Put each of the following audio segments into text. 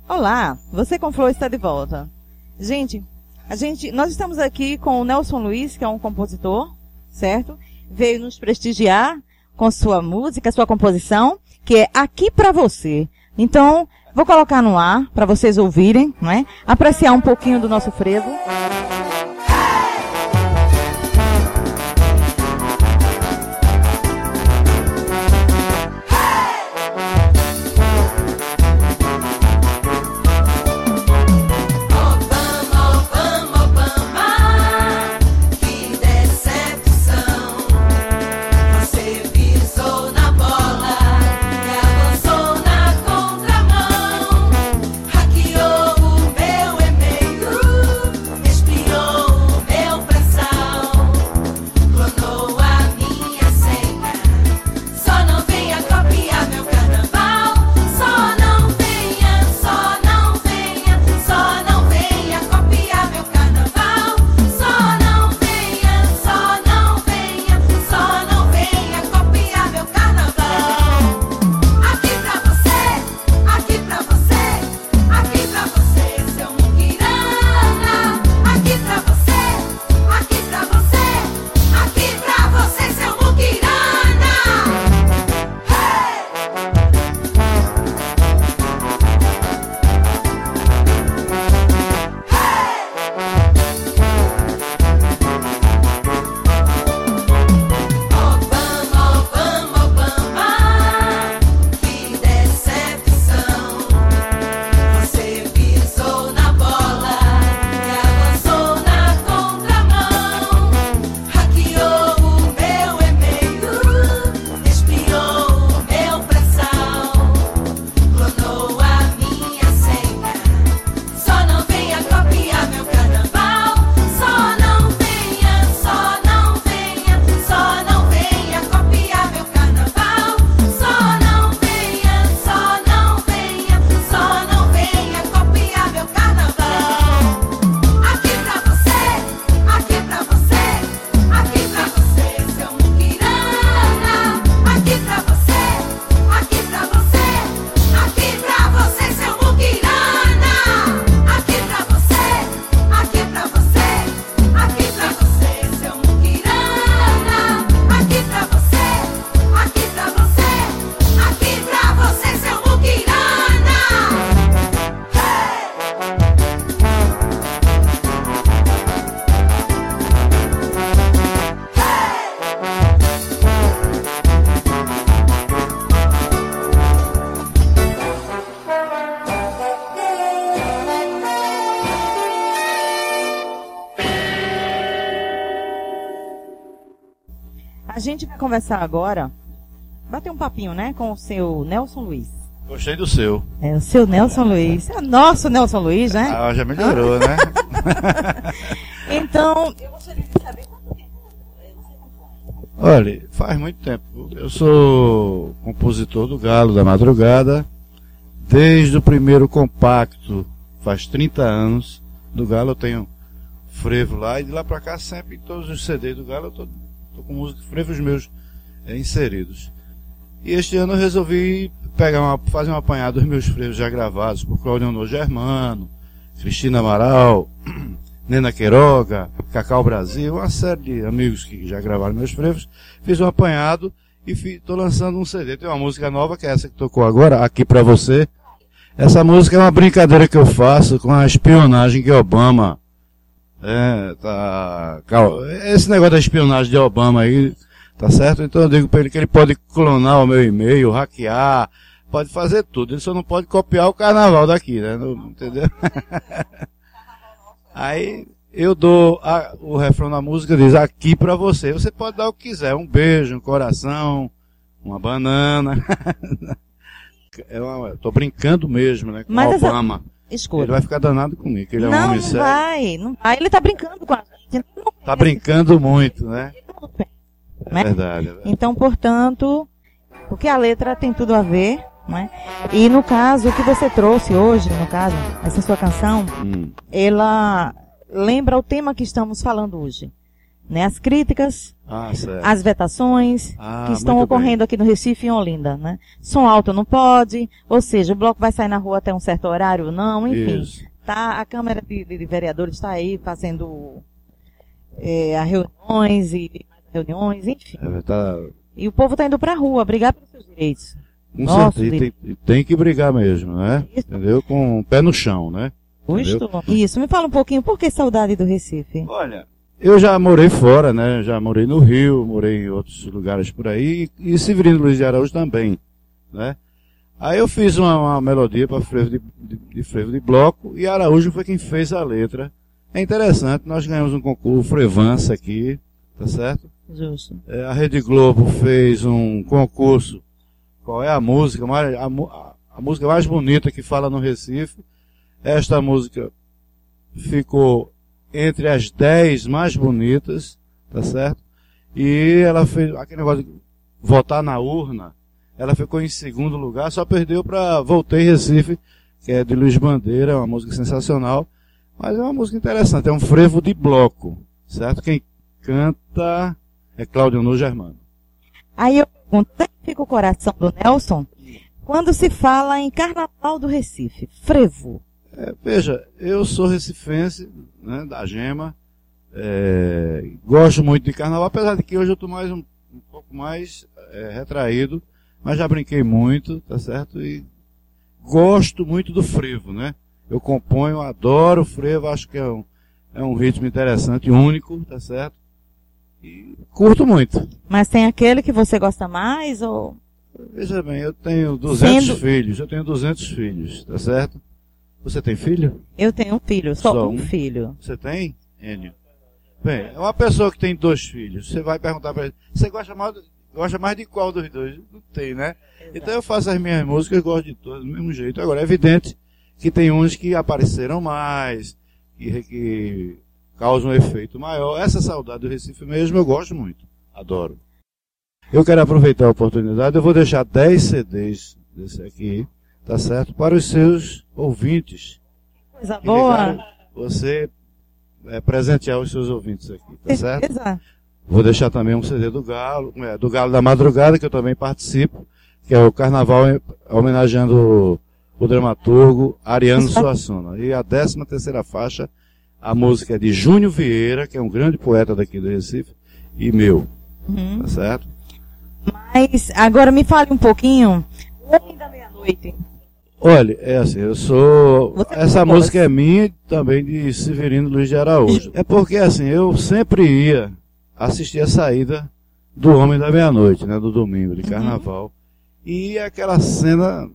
Olá, Você com Flor está de volta. Nós estamos aqui com o Nelson Luiz, que é um compositor, certo? Veio nos prestigiar com sua música, sua composição, que é Aqui Pra Você. Então, vou colocar no ar para vocês ouvirem, não é? Apreciar um pouquinho do nosso frevo. A gente vai conversar agora, bater um papinho, né, com o seu Nelson Luiz. Gostei do seu. É, o seu Nelson Luiz. É o nosso Nelson Luiz, né? Ah, já melhorou, né? Então, eu gostaria de saber quanto tempo você compõe. Olha, faz muito tempo. Eu sou compositor do Galo da Madrugada, desde o primeiro compacto, faz 30 anos, do Galo eu tenho frevo lá, e de lá pra cá sempre em todos os CDs do Galo eu tô com música, frevos meus inseridos. E este ano eu resolvi fazer um apanhado dos meus frevos já gravados por Claudionor Germano, Cristina Amaral, Nena Queiroga, Cacau Brasil, uma série de amigos que já gravaram meus frevos. Fiz um apanhado e estou lançando um CD. Tem uma música nova, que é essa que tocou agora, Aqui Pra Você. Essa música é uma brincadeira que eu faço com a espionagem que Obama... Esse negócio da espionagem de Obama aí, tá certo? Então eu digo pra ele que ele pode clonar o meu e-mail, hackear, pode fazer tudo. Ele só não pode copiar o carnaval daqui, né? Entendeu? Aí eu dou o refrão da música, diz Aqui Pra Você. Você pode dar o que quiser, um beijo, um coração, uma banana. Tô brincando mesmo, né? Com Obama. Escuta. Ele vai ficar danado comigo, que ele é um homem sério. Não vai. Ele tá brincando com a gente. Tá brincando muito, né? É verdade. Então, portanto, porque a letra tem tudo a ver, né? E no caso, o que você trouxe hoje, no caso, essa sua canção, ela lembra o tema que estamos falando hoje. né? As críticas, as vetações que estão ocorrendo aqui no Recife e em Olinda, né? Som alto não pode, ou seja, o bloco vai sair na rua até um certo horário ou não, enfim. Isso. Tá, a Câmara de Vereadores está aí fazendo reuniões, enfim. E o povo está indo para a rua brigar pelos seus direitos. Tem que brigar mesmo, né? Isso. Entendeu? Com o pé no chão, né? Justo. Isso, me fala um pouquinho, por que saudade do Recife? Olha, eu já morei fora, né? Já morei no Rio, morei em outros lugares por aí, e Severino Luiz de Araújo também, né? Aí eu fiz uma melodia para frevo de bloco, e Araújo foi quem fez a letra. É interessante, nós ganhamos um concurso Frevança aqui, tá certo? Justo. A Rede Globo fez um concurso, qual é a música, a música mais bonita que fala no Recife. Esta música ficou entre as 10 mais bonitas, tá certo? E ela fez aquele negócio de votar na urna, ela ficou em segundo lugar, só perdeu para Voltei Recife, que é de Luiz Bandeira, é uma música sensacional, mas é uma música interessante, é um frevo de bloco, certo? Quem canta é Claudio Germano. Aí eu pergunto, onde fica o coração do Nelson quando se fala em Carnaval do Recife, frevo? Veja, eu sou recifense, né, da Gema, gosto muito de carnaval, apesar de que hoje eu estou um pouco mais retraído, mas já brinquei muito, tá certo? E gosto muito do frevo, né? Eu componho, adoro o frevo, acho que é um ritmo interessante, único, tá certo? E curto muito. Mas tem aquele que você gosta mais, ou? Veja bem, eu tenho 200 filhos, tá certo? Você tem filho? Eu tenho um filho, só um filho. Você tem, Enio? Bem, uma pessoa que tem 2 filhos, você vai perguntar para ele, você gosta mais de qual dos 2? Não tem, né? Exato. Então eu faço as minhas músicas, gosto de todas do mesmo jeito. Agora, é evidente que tem uns que apareceram mais, que causam um efeito maior. Essa saudade do Recife mesmo eu gosto muito, adoro. Eu quero aproveitar a oportunidade, eu vou deixar 10 CDs desse aqui, tá certo? Para os seus ouvintes. Coisa boa. Você presentear os seus ouvintes aqui, tá certo? Exato. Vou deixar também um CD do Galo da Madrugada, que eu também participo, que é o Carnaval homenageando o dramaturgo Ariano Suassuna. E a 13ª faixa, a música é de Júnior Vieira, que é um grande poeta daqui do Recife, e meu, tá certo? Mas agora me fale um pouquinho, O Homem da Meia-Noite. Olha, é assim, essa música é minha e também de Severino Luiz de Araújo. É porque assim, eu sempre ia assistir a saída do Homem da Meia-Noite, né, do domingo, de carnaval. E aquela cena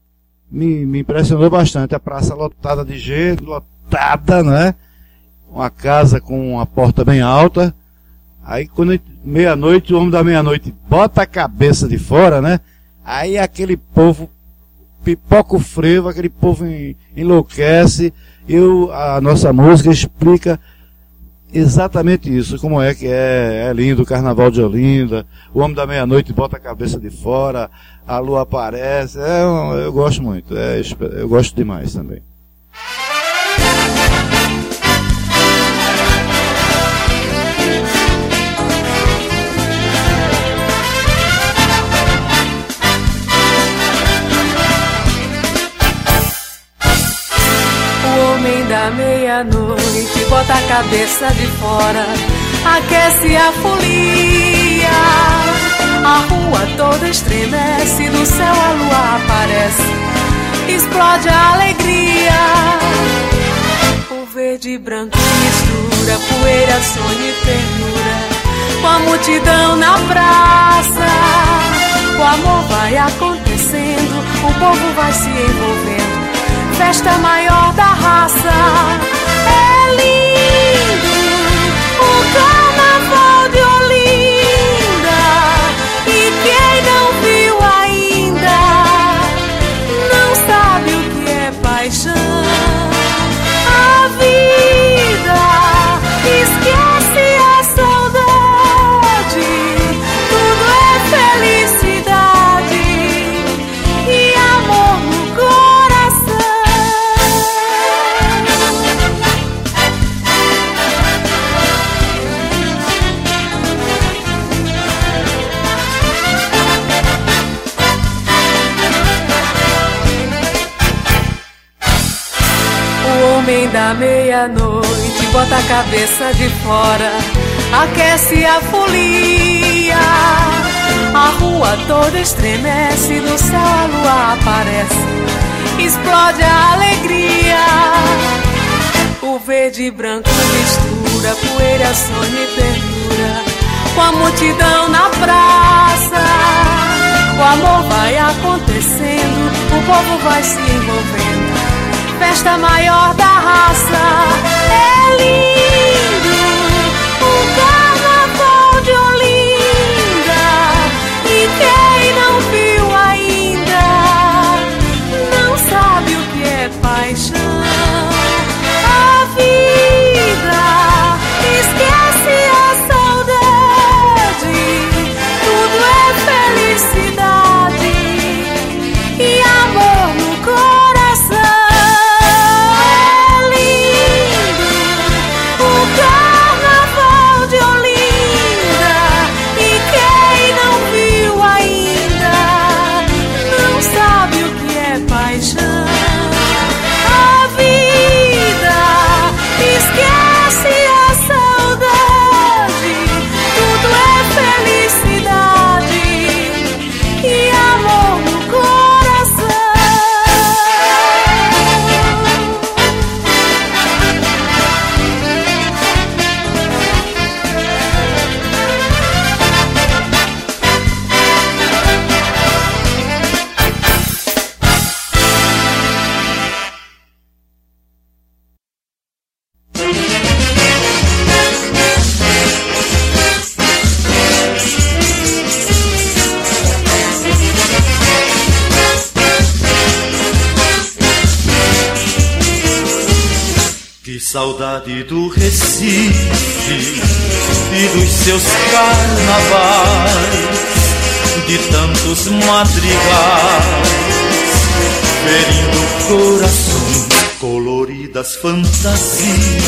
me impressionou bastante. A praça lotada de gente, lotada, né? Uma casa com uma porta bem alta. Aí quando meia-noite, o Homem da Meia-Noite bota a cabeça de fora, né? Aí aquele povo pipoca o frevo, aquele povo enlouquece. A nossa música explica exatamente isso, como é que é lindo o Carnaval de Olinda, o Homem da Meia-Noite bota a cabeça de fora, a lua aparece, eu gosto muito, eu gosto demais também. Da meia-noite, bota a cabeça de fora, aquece a folia, a rua toda estremece, no céu a lua aparece, explode a alegria, o verde e branco mistura, poeira, sonho e ternura, com a multidão na praça, o amor vai acontecendo, o povo vai se envolvendo, festa maior da raça. É lindo o Carnaval de Olinda, e quem não viu ainda não sabe o que é paixão. A vida esquece a saudade, tudo é felicidade e amor no coração. homem da meia-noite bota a cabeça de fora, aquece a folia. A rua toda estremece, no céu a lua aparece, explode a alegria. O verde e branco mistura, poeira, sonho e ternura, com a multidão na praça. O amor vai acontecendo, o povo vai se envolvendo, festa maior da raça. É lindo o carnaval de Olinda, e quem não viu ainda não sabe o que é paixão. A vida esquece a saudade, tudo é felicidade e amor no coração. É lindo o carnaval de Olinda, e quem não viu ainda não sabe o que é paixão. A vida esquece a saudade, tudo é felicidade e amor no coração. Que saudade do Recife e dos seus carnavais, de tantos madrigais, ferindo corações, coloridas fantasias,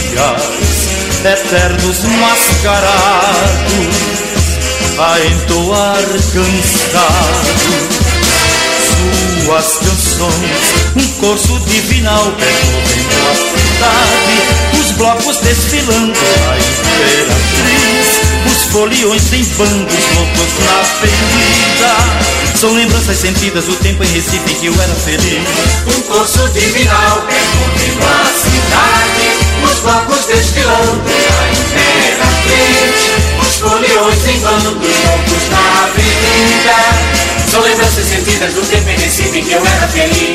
eternos mascarados, a entoar cansados suas canções, um corso divinal percorrendo a cidade, os blocos desfilando a imperatriz, os foliões em bandos loucos na avenida. São lembranças sentidas do tempo em Recife em que eu era feliz. Um corso divinal percorrendo a cidade, os blocos desfilando a imperatriz, os foliões em bandos loucos na avenida. São lembranças sentidas do tempo em Recife em que eu era feliz.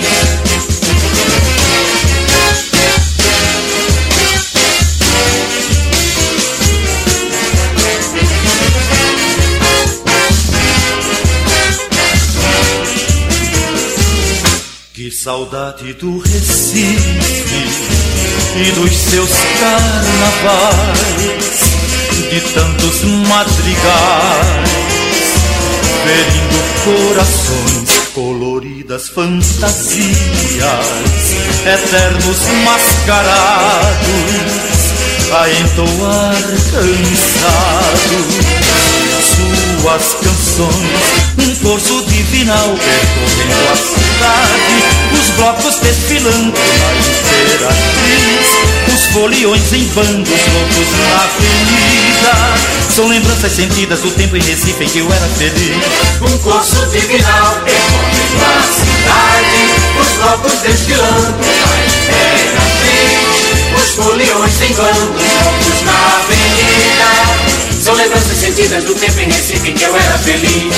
Que saudade do Recife e dos seus carnavais, de tantos madrigais, ferindo corações, coloridas fantasias, eternos mascarados, a entoar cansados suas canções, um corso divinal percorrendo a cidade, os blocos desfilando na imperatriz, os foliões em bandos loucos na avenida. São lembranças sentidas do tempo em Recife em que eu era feliz. Um corso divinal percorrendo a cidade, os blocos desfilando na imperatriz, os foliões em bandos loucos na avenida. São lembranças sentidas do tempo em Recife em que eu era feliz.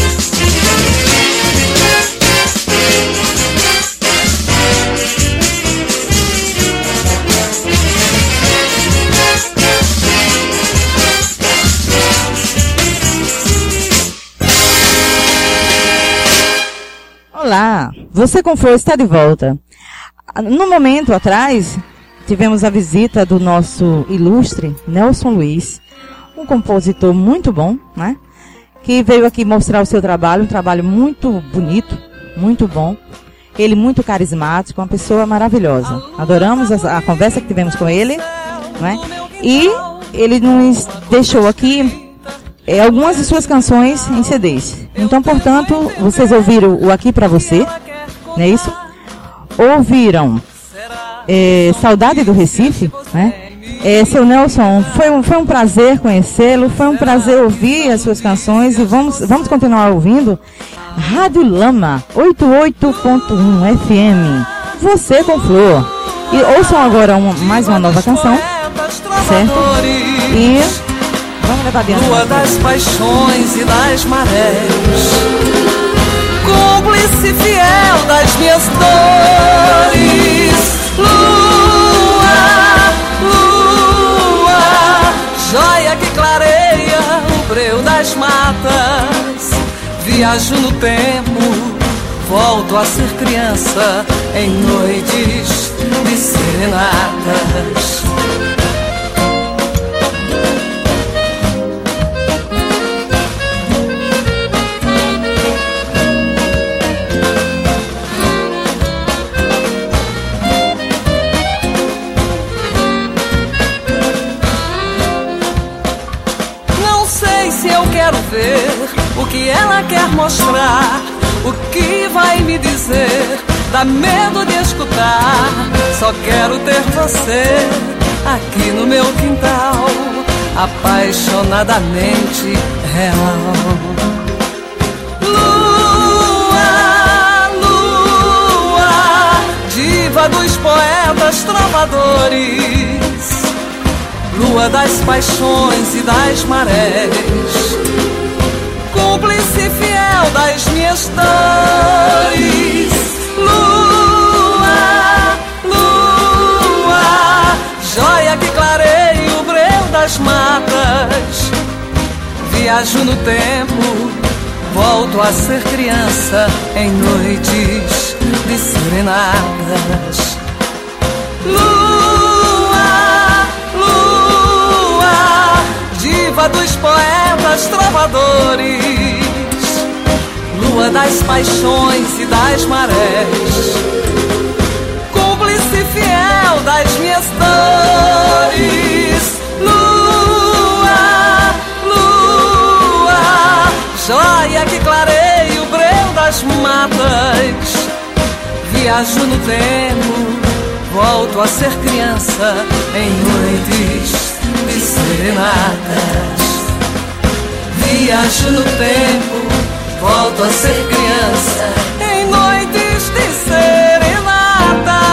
Olá, Você com Flor está de volta. No momento atrás, tivemos a visita do nosso ilustre Nelson Luiz, um compositor muito bom, né? Que veio aqui mostrar o seu trabalho, um trabalho muito bonito, muito bom. Ele muito carismático, uma pessoa maravilhosa. Adoramos a conversa que tivemos com ele, né? E ele nos deixou aqui algumas de suas canções em CDs. Então, portanto, vocês ouviram o Aqui Pra Você, não é isso? Ouviram Saudade do Recife, né? Seu Nelson, foi um prazer conhecê-lo, foi um prazer ouvir as suas canções e vamos continuar ouvindo. Rádio Lama 88.1 FM, Você com Flor. E ouçam agora mais uma nova canção, certo? E vamos levar adiante. Lua das paixões e das marés, cúmplice fiel das minhas dores. Lua, joia que clareia o breu das matas. Viajo no tempo, volto a ser criança em noites de serenatas. Não sei se eu quero ver o que ela quer mostrar, o que vai me dizer, dá medo de escutar. Só quero ter você aqui no meu quintal, apaixonadamente real. Lua, lua, diva dos poetas trovadores, lua das paixões e das marés, cúmplice fiel das minhas dores. Lua, lua, joia que clareia o breu das matas. Viajo no tempo, volto a ser criança em noites de serenatas. Lua, lua, diva dos poetas trovadores, lua das paixões e das marés, cúmplice fiel das minhas dores. Lua, lua, joia que clareia o breu das matas. Viajo no tempo, volto a ser criança em noites de serenatas. Viajo no tempo, volto a ser criança em noites de serenatas.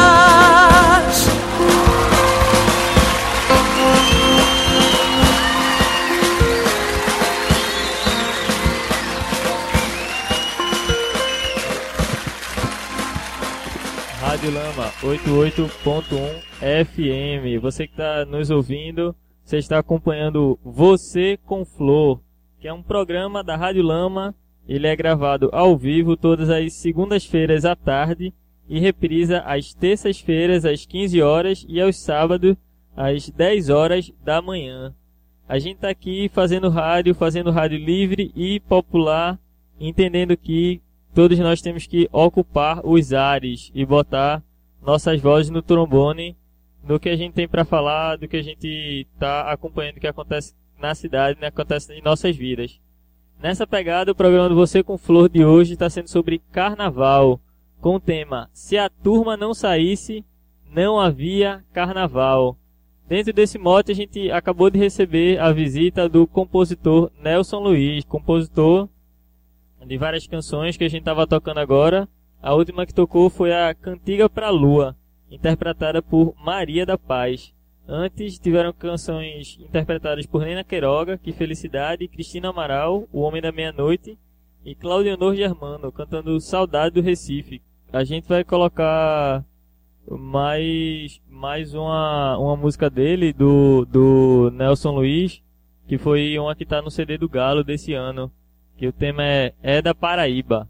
Rádio Lama 88.1 FM. Você que está nos ouvindo, você está acompanhando Você com Flor, que é um programa da Rádio Lama. Ele é gravado ao vivo todas as segundas-feiras à tarde e reprisa às terças-feiras às 15 horas e aos sábados às 10 horas da manhã. A gente está aqui fazendo rádio livre e popular, entendendo que todos nós temos que ocupar os ares e botar nossas vozes no trombone, do que a gente tem para falar, do que a gente está acompanhando, o que acontece na cidade, né, acontece em nossas vidas. Nessa pegada, o programa do Você com Flor de hoje está sendo sobre carnaval, com o tema Se a Turma Não Saísse, Não Havia Carnaval. Dentro desse mote, a gente acabou de receber a visita do compositor Nelson Luiz, compositor de várias canções que a gente estava tocando agora. A última que tocou foi a Cantiga pra Lua, interpretada por Maria da Paz. Antes tiveram canções interpretadas por Nena Queiroga, Que Felicidade, Cristina Amaral, O Homem da Meia-Noite, e Claudionor Germano, cantando Saudade do Recife. A gente vai colocar mais uma música dele, do Nelson Luiz, que foi uma que está no CD do Galo desse ano, que o tema é da Paraíba.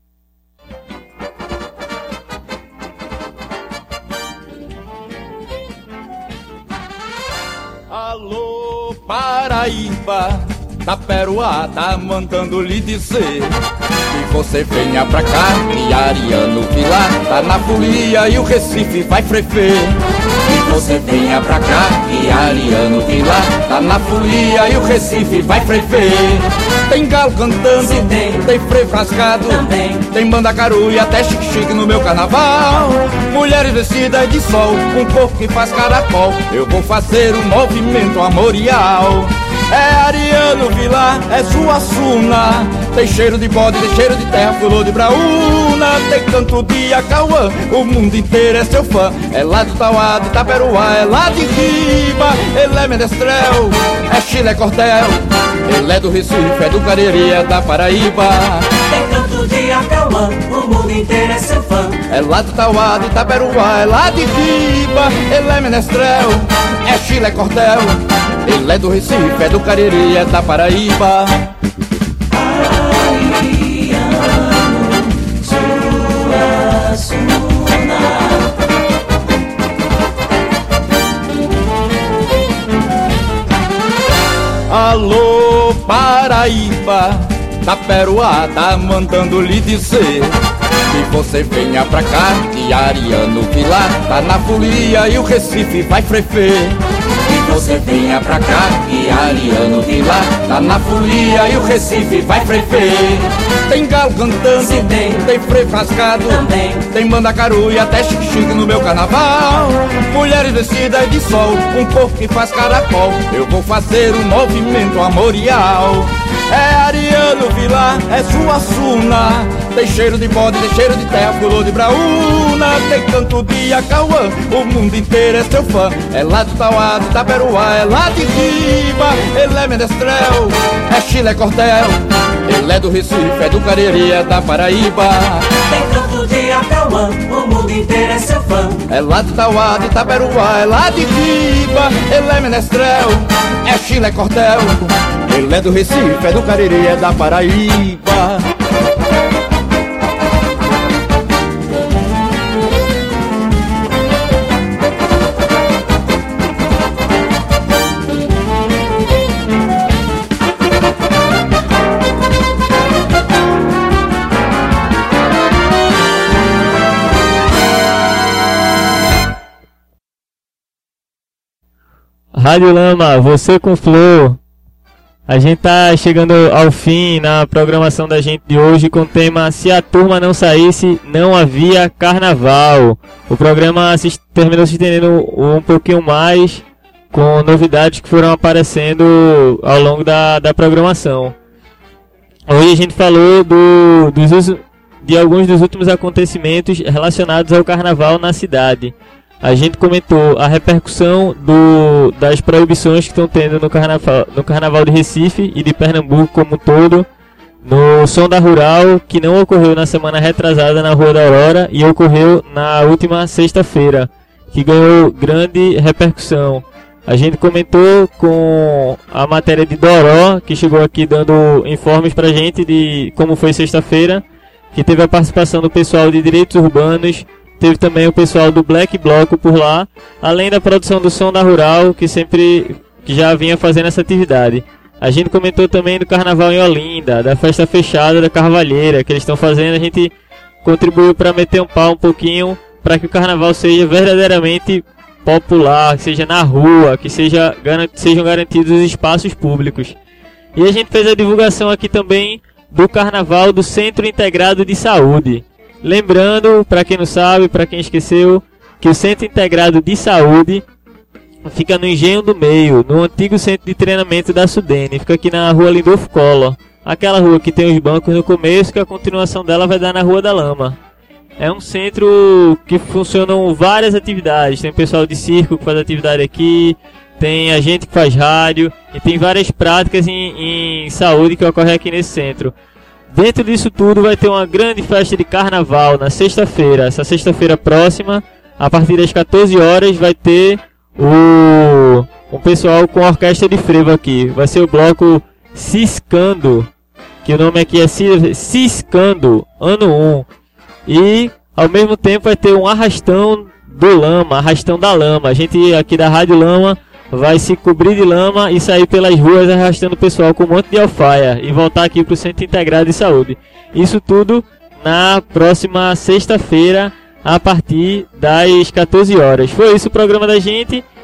Alô, Paraíba, Taperoá tá mandando lhe dizer que você venha pra cá, que Ariano Vilar tá na folia e o Recife vai frefer. Que você venha pra cá, que Ariano Vilar tá na folia e o Recife vai frefer. Tem galo cantando, tem frevo rasgado, também tem mandacaru e até chique-chique no meu carnaval. Mulheres Mulheres vestidas de sol, um corpo que faz caracol. Eu vou fazer um movimento armorial. É Ariano Vilar, é Suassuna. Tem cheiro de bode, tem cheiro de terra, flor de braúna. Tem canto de Acauã, o mundo inteiro é seu fã. É lá do Tauá, de Itaperuá, é lá de Riba. Ele é Menestrel, é Chile, é Cordel. Ele é do Recife, é do Cariri, é da Paraíba. Tem canto de Acauã, o mundo inteiro é seu fã. É lá do Tauá, de Itaperuá, é lá de Riba. Ele é Menestrel, é Chile, é Cordel. Ele é do Recife, é do Cariri, é da Paraíba. Alô, Paraíba, Taperoá tá mandando lhe dizer que você venha pra cá, que Ariano Vilar tá na folia e o Recife vai frefer. Que você venha pra cá, que Ariano Vilar tá na folia e o Recife vai frefer. Tem galo cantando, se tem freio rascado também. Tem mandacaru e até chique-chique no meu carnaval. Mulheres vestidas de sol, um corpo que faz caracol. Eu vou fazer um movimento armorial. É Ariano Vilar, é Suassuna. Tem cheiro de bode, tem cheiro de terra, flor de braúna. Tem canto de Acauã, o mundo inteiro é seu fã. É lá do Tauá, de Itaperuá, é lá de Riba. Ele é Menestrel, é Chile, é Cordel. Ele é do Recife, é do Cariri, é da Paraíba. Tem canto de Acauã, o mundo inteiro é seu fã. É lá do Tauá, de Itaperuá, é lá de Riba. Ele é Menestrel, é Chile, é Cordel. Ele é do Recife, é do Cariri, é da Paraíba. Rádio Lama, você com Flor. A gente tá chegando ao fim na programação da gente de hoje com o tema Se a Turma Não Saísse, Não Havia Carnaval. O programa terminou se estendendo um pouquinho mais com novidades que foram aparecendo ao longo da programação. Hoje a gente falou de alguns dos últimos acontecimentos relacionados ao carnaval na cidade. A gente comentou a repercussão das proibições que estão tendo no carnaval de Recife e de Pernambuco como um todo, no Som da Rural, que não ocorreu na semana retrasada na Rua da Aurora e ocorreu na última sexta-feira, que ganhou grande repercussão. A gente comentou com a matéria de Doró, que chegou aqui dando informes pra gente de como foi sexta-feira, que teve a participação do pessoal de Direitos Urbanos. Teve também o pessoal do Black Bloco por lá, além da produção do Som da Rural, que já vinha fazendo essa atividade. A gente comentou também do Carnaval em Olinda, da festa fechada da Carvalheira, que eles estão fazendo. A gente contribuiu para meter um pau um pouquinho, para que o Carnaval seja verdadeiramente popular, que seja na rua, que sejam garantidos os espaços públicos. E a gente fez a divulgação aqui também do Carnaval do Centro Integrado de Saúde. Lembrando, para quem não sabe, para quem esqueceu, que o Centro Integrado de Saúde fica no Engenho do Meio, no antigo centro de treinamento da Sudene. Fica aqui na Rua Lindolfo Collor. Aquela rua que tem os bancos no começo, que a continuação dela vai dar na Rua da Lama. É um centro que funcionam várias atividades. Tem o pessoal de circo que faz atividade aqui, tem a gente que faz rádio, e tem várias práticas em saúde que ocorrem aqui nesse centro. Dentro disso tudo vai ter uma grande festa de carnaval na sexta-feira. Essa sexta-feira próxima, a partir das 14 horas, vai ter o pessoal com a orquestra de frevo aqui. Vai ser o bloco Ciscando, que o nome aqui é Ciscando, ano 1. E ao mesmo tempo vai ter um arrastão do Lama, arrastão da Lama. A gente aqui da Rádio Lama vai se cobrir de lama e sair pelas ruas arrastando o pessoal com um monte de alfaia e voltar aqui para o Centro Integrado de Saúde. Isso tudo na próxima sexta-feira, a partir das 14 horas. Foi isso o programa da gente.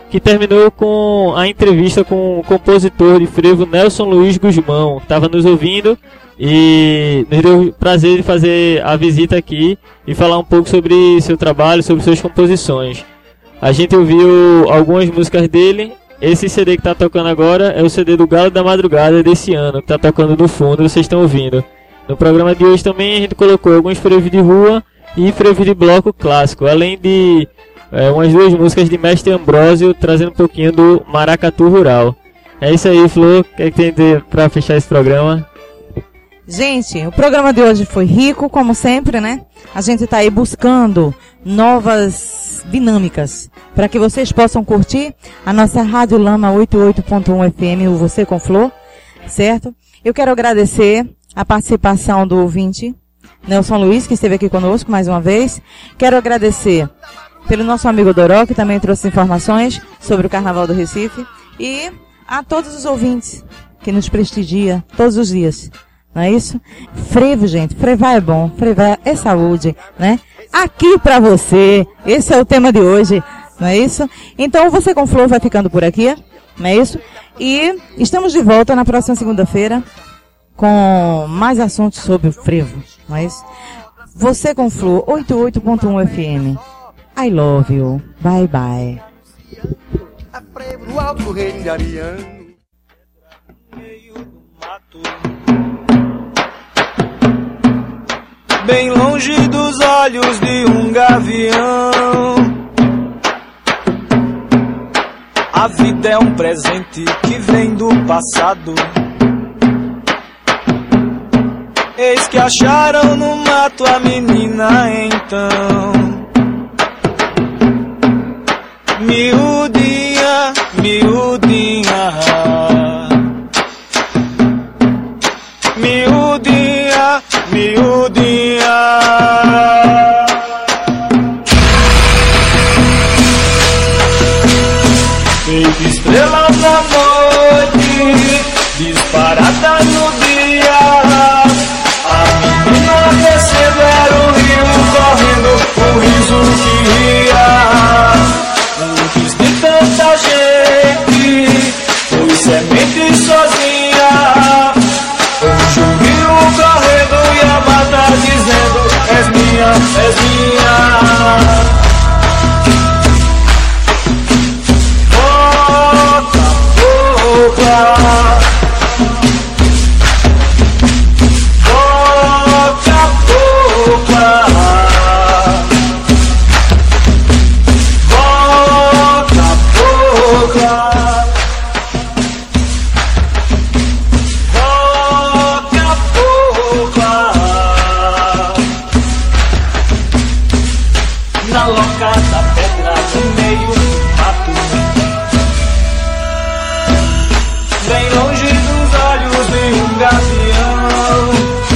que terminou com a entrevista com o compositor de frevo Nelson Luiz Guzmão, que estava nos ouvindo e nos deu o prazer de fazer a visita aqui e falar um pouco sobre seu trabalho, sobre suas composições. A gente ouviu algumas músicas dele. Esse CD que está tocando agora é o CD do Galo da Madrugada desse ano, que está tocando no fundo, vocês estão ouvindo. No programa de hoje também a gente colocou alguns frevos de rua e frevos de bloco clássico, além de umas 2 músicas de Mestre Ambrósio, trazendo um pouquinho do maracatu rural. É isso aí, Flor, o que é que tem para fechar esse programa? Gente, o programa de hoje foi rico, como sempre, né? A gente está aí buscando novas dinâmicas para que vocês possam curtir a nossa Rádio Lama 88.1 FM, o Você com Flor, certo? Eu quero agradecer a participação do ouvinte, Nelson Luiz, que esteve aqui conosco mais uma vez. Quero agradecer pelo nosso amigo Doró, que também trouxe informações sobre o Carnaval do Recife, e a todos os ouvintes que nos prestigia todos os dias, não é isso? Frevo, gente, frevar é bom, frevar é saúde, né? Aqui pra você, esse é o tema de hoje, não é isso? Então, Você com Flor vai ficando por aqui, não é isso? E estamos de volta na próxima segunda-feira com mais assuntos sobre o frevo, não é isso? Você com Flor, 88.1 FM. I love you. Bye, bye. A frevo no alto reino de Ariano, meio do mato, bem longe dos olhos de um gavião. A vida é um presente que vem do passado. Eis que acharam no mato a menina então. Miudinha, miudinha, miudinha, miudinha. Feito estrela na noite, disparada no dia. A menina descendo era o rio correndo, o riso que ria. Antes de tanta gente, foi semente sozinha. Hoje o rio correndo e a mata dizendo: és minha, és minha. Boca a boca, boca a boca. Na loca da pedra no meio do mato, bem longe dos olhos de um gavião.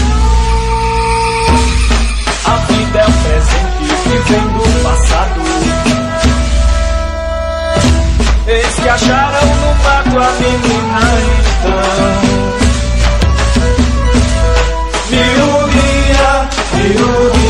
A vida é um presente que vem do passado. Eis que acharam no mato a menina então. Miudinha, miudinha.